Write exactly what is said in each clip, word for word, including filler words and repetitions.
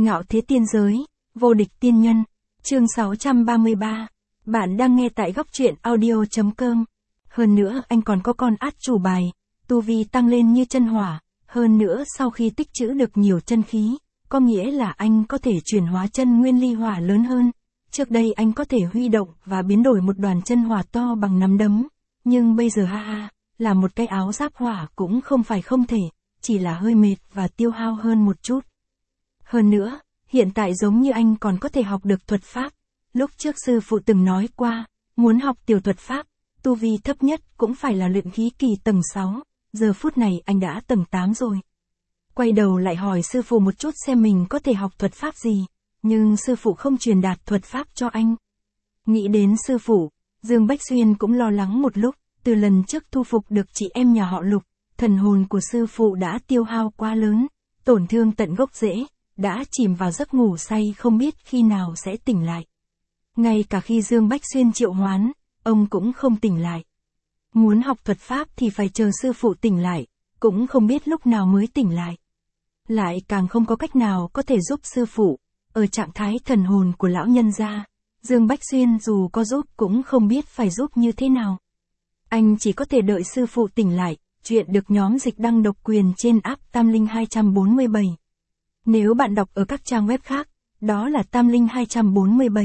Ngạo thế tiên giới, vô địch tiên nhân, chương sáu trăm ba mươi ba. Bạn đang nghe tại góc truyện audio.com. Hơn nữa anh còn có con át chủ bài, tu vi tăng lên như chân hỏa, hơn nữa sau khi tích trữ được nhiều chân khí, có nghĩa là anh có thể chuyển hóa chân nguyên ly hỏa lớn hơn. Trước đây anh có thể huy động và biến đổi một đoàn chân hỏa to bằng nắm đấm, nhưng bây giờ ha ha, là một cái áo giáp hỏa cũng không phải không thể, chỉ là hơi mệt và tiêu hao hơn một chút. Hơn nữa, hiện tại giống như anh còn có thể học được thuật pháp. Lúc trước sư phụ từng nói qua, muốn học tiểu thuật pháp, tu vi thấp nhất cũng phải là luyện khí kỳ tầng sáu, giờ phút này anh đã tầng tám rồi. Quay đầu lại hỏi sư phụ một chút xem mình có thể học thuật pháp gì, nhưng sư phụ không truyền đạt thuật pháp cho anh. Nghĩ đến sư phụ, Dương Bách Xuyên cũng lo lắng một lúc, từ lần trước thu phục được chị em nhà họ Lục, thần hồn của sư phụ đã tiêu hao quá lớn, tổn thương tận gốc rễ, đã chìm vào giấc ngủ say không biết khi nào sẽ tỉnh lại. Ngay cả khi Dương Bách Xuyên triệu hoán, ông cũng không tỉnh lại. Muốn học thuật pháp thì phải chờ sư phụ tỉnh lại, cũng không biết lúc nào mới tỉnh lại. Lại càng không có cách nào có thể giúp sư phụ, ở trạng thái thần hồn của lão nhân gia, Dương Bách Xuyên dù có giúp cũng không biết phải giúp như thế nào. Anh chỉ có thể đợi sư phụ tỉnh lại, chuyện được nhóm dịch đăng độc quyền trên app Tam Linh hai bốn bảy. Nếu bạn đọc ở các trang web khác, đó là Tam Linh hai bốn bảy.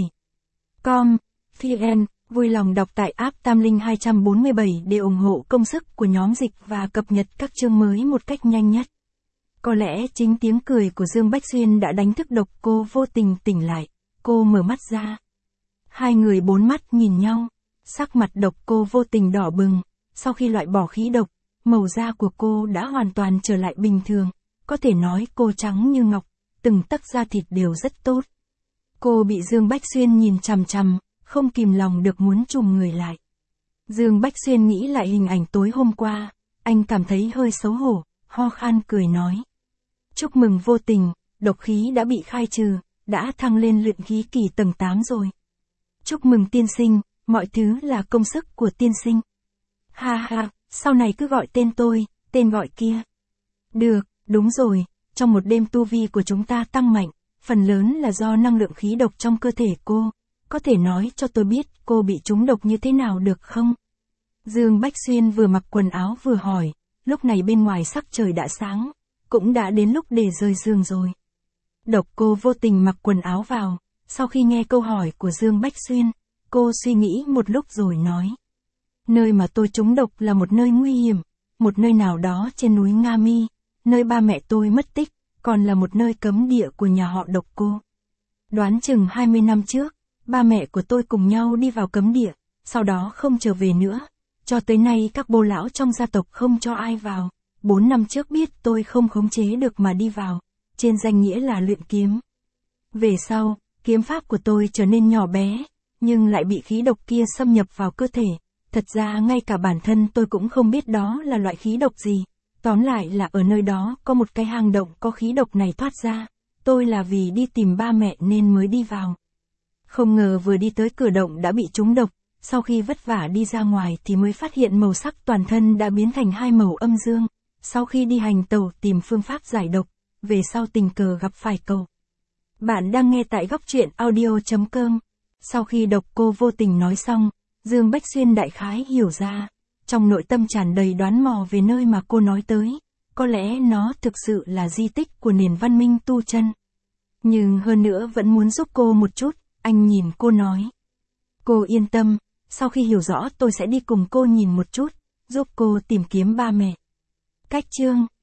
com, vn, vui lòng đọc tại app Tam Linh hai bốn bảy để ủng hộ công sức của nhóm dịch và cập nhật các chương mới một cách nhanh nhất. Có lẽ chính tiếng cười của Dương Bách Xuyên đã đánh thức Độc Cô Vô Tình tỉnh lại, cô mở mắt ra. Hai người bốn mắt nhìn nhau, sắc mặt Độc Cô Vô Tình đỏ bừng, sau khi loại bỏ khí độc, màu da của cô đã hoàn toàn trở lại bình thường, có thể nói cô trắng như ngọc, từng tấc da thịt đều rất tốt. Cô bị Dương Bách Xuyên nhìn chằm chằm, không kìm lòng được muốn chùm người lại. Dương Bách Xuyên nghĩ lại hình ảnh tối hôm qua, anh cảm thấy hơi xấu hổ, ho khan cười nói. Chúc mừng Vô Tình, độc khí đã bị khai trừ, đã thăng lên luyện khí kỳ tầng tám rồi. Chúc mừng tiên sinh, mọi thứ là công sức của tiên sinh. Ha ha, sau này cứ gọi tên tôi, tên gọi kia. Được, đúng rồi, trong một đêm tu vi của chúng ta tăng mạnh, phần lớn là do năng lượng khí độc trong cơ thể cô. Có thể nói cho tôi biết cô bị trúng độc như thế nào được không? Dương Bách Xuyên vừa mặc quần áo vừa hỏi, lúc này bên ngoài sắc trời đã sáng, cũng đã đến lúc để rời giường rồi. Độc Cô Vô Tình mặc quần áo vào, sau khi nghe câu hỏi của Dương Bách Xuyên, cô suy nghĩ một lúc rồi nói. Nơi mà tôi trúng độc là một nơi nguy hiểm, một nơi nào đó trên núi Nga Mi, nơi ba mẹ tôi mất tích, còn là một nơi cấm địa của nhà họ Độc Cô. Đoán chừng hai mươi năm trước, ba mẹ của tôi cùng nhau đi vào cấm địa, sau đó không trở về nữa. Cho tới nay các bô lão trong gia tộc không cho ai vào. Bốn năm trước biết tôi không khống chế được mà đi vào, trên danh nghĩa là luyện kiếm. Về sau, kiếm pháp của tôi trở nên nhỏ bé, nhưng lại bị khí độc kia xâm nhập vào cơ thể. Thật ra ngay cả bản thân tôi cũng không biết đó là loại khí độc gì. Tóm lại là ở nơi đó có một cái hang động có khí độc này thoát ra. Tôi là vì đi tìm ba mẹ nên mới đi vào. Không ngờ vừa đi tới cửa động đã bị trúng độc, sau khi vất vả đi ra ngoài thì mới phát hiện màu sắc toàn thân đã biến thành hai màu âm dương. Sau khi đi hành tẩu tìm phương pháp giải độc, về sau tình cờ gặp phải cậu. Bạn đang nghe tại góc truyện audio.com. Sau khi Độc Cô Vô Tình nói xong, Dương Bách Xuyên đại khái hiểu ra, trong nội tâm tràn đầy đoán mò về nơi mà cô nói tới. Có lẽ nó thực sự là di tích của nền văn minh tu chân. Nhưng hơn nữa vẫn muốn giúp cô một chút, anh nhìn cô nói. Cô yên tâm, sau khi hiểu rõ tôi sẽ đi cùng cô nhìn một chút, giúp cô tìm kiếm ba mẹ. Cách chương